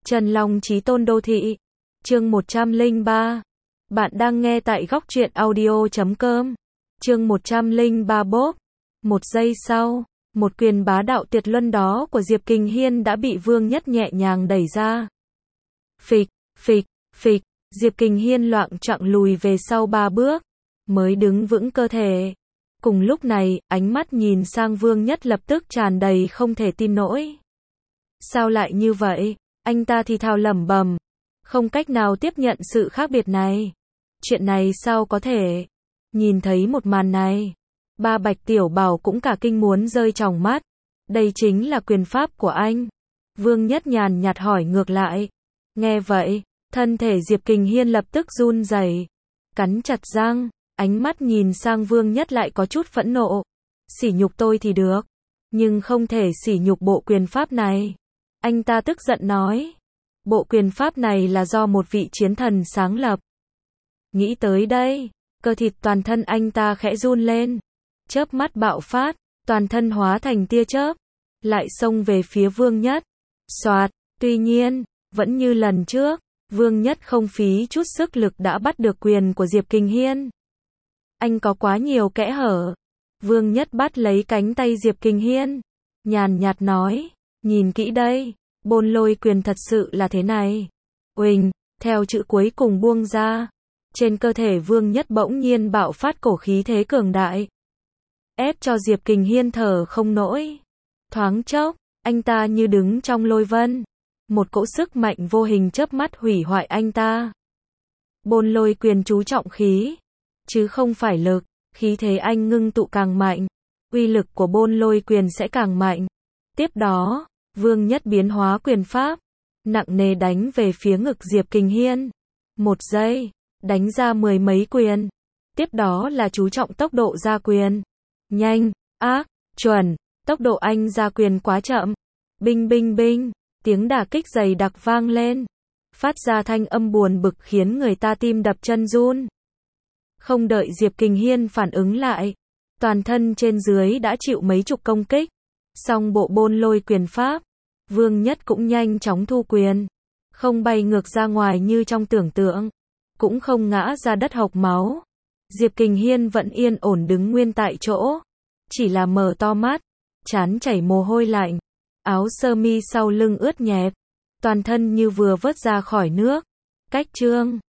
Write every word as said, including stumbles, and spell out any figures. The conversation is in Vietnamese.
Trần Long Chí Tôn Đô Thị. Chương một trăm lẻ ba. Bạn đang nghe tại góc truyện audio chấm com. Chương một trăm lẻ ba bốp. Một giây sau, một quyền bá đạo tuyệt luân đó của Diệp Kình Hiên đã bị Vương Nhất nhẹ nhàng đẩy ra. Phịch, phịch, phịch, Diệp Kình Hiên loạng choạng lùi về sau ba bước, mới đứng vững cơ thể. Cùng lúc này, ánh mắt nhìn sang Vương Nhất lập tức tràn đầy không thể tin nổi. Sao lại như vậy? Anh ta thì thào lẩm bẩm, không cách nào tiếp nhận sự khác biệt này. Chuyện này sao có thể? Nhìn thấy một màn này, ba Bạch Tiểu Bảo cũng cả kinh muốn rơi tròng mắt. Đây chính là quyền pháp của anh. Vương Nhất nhàn nhạt hỏi ngược lại. Nghe vậy, thân thể Diệp Kình Hiên lập tức run rẩy, cắn chặt răng, ánh mắt nhìn sang Vương Nhất lại có chút phẫn nộ. Sỉ nhục tôi thì được, nhưng không thể sỉ nhục bộ quyền pháp này. Anh ta tức giận nói. Bộ quyền pháp này là do một vị chiến thần sáng lập. Nghĩ tới đây, cơ thịt toàn thân anh ta khẽ run lên. Chớp mắt bạo phát, toàn thân hóa thành tia chớp, lại xông về phía Vương Nhất. Soạt, tuy nhiên, vẫn như lần trước, Vương Nhất không phí chút sức lực đã bắt được quyền của Diệp Kình Hiên. Anh có quá nhiều kẽ hở. Vương Nhất bắt lấy cánh tay Diệp Kình Hiên, nhàn nhạt nói, nhìn kỹ đây, Bôn Lôi quyền thật sự là thế này. Uỳnh, theo chữ cuối cùng buông ra, trên cơ thể Vương Nhất bỗng nhiên bạo phát cổ khí thế cường đại, ép cho Diệp Kình Hiên thở không nổi. Thoáng chốc, anh ta như đứng trong lôi vân, một cỗ sức mạnh vô hình chớp mắt hủy hoại anh ta. Bôn Lôi quyền chú trọng khí, chứ không phải lực, khí thế anh ngưng tụ càng mạnh, uy lực của Bôn Lôi quyền sẽ càng mạnh. Tiếp đó, Vương Nhất biến hóa quyền pháp, nặng nề đánh về phía ngực Diệp Kình Hiên. Một giây, đánh ra mười mấy quyền. Tiếp đó là chú trọng tốc độ ra quyền. Nhanh, ác, chuẩn, tốc độ anh ra quyền quá chậm. Binh binh binh, tiếng đả kích dày đặc vang lên, phát ra thanh âm buồn bực khiến người ta tim đập chân run. Không đợi Diệp Kình Hiên phản ứng lại, toàn thân trên dưới đã chịu mấy chục công kích. Song bộ Bôn Lôi quyền pháp, Vương Nhất cũng nhanh chóng thu quyền, không bay ngược ra ngoài như trong tưởng tượng, cũng không ngã ra đất hộc máu. Diệp Kình Hiên vẫn yên ổn đứng nguyên tại chỗ, chỉ là mở to mắt, trán chảy mồ hôi lạnh, áo sơ mi sau lưng ướt nhẹp, toàn thân như vừa vớt ra khỏi nước. Cách chương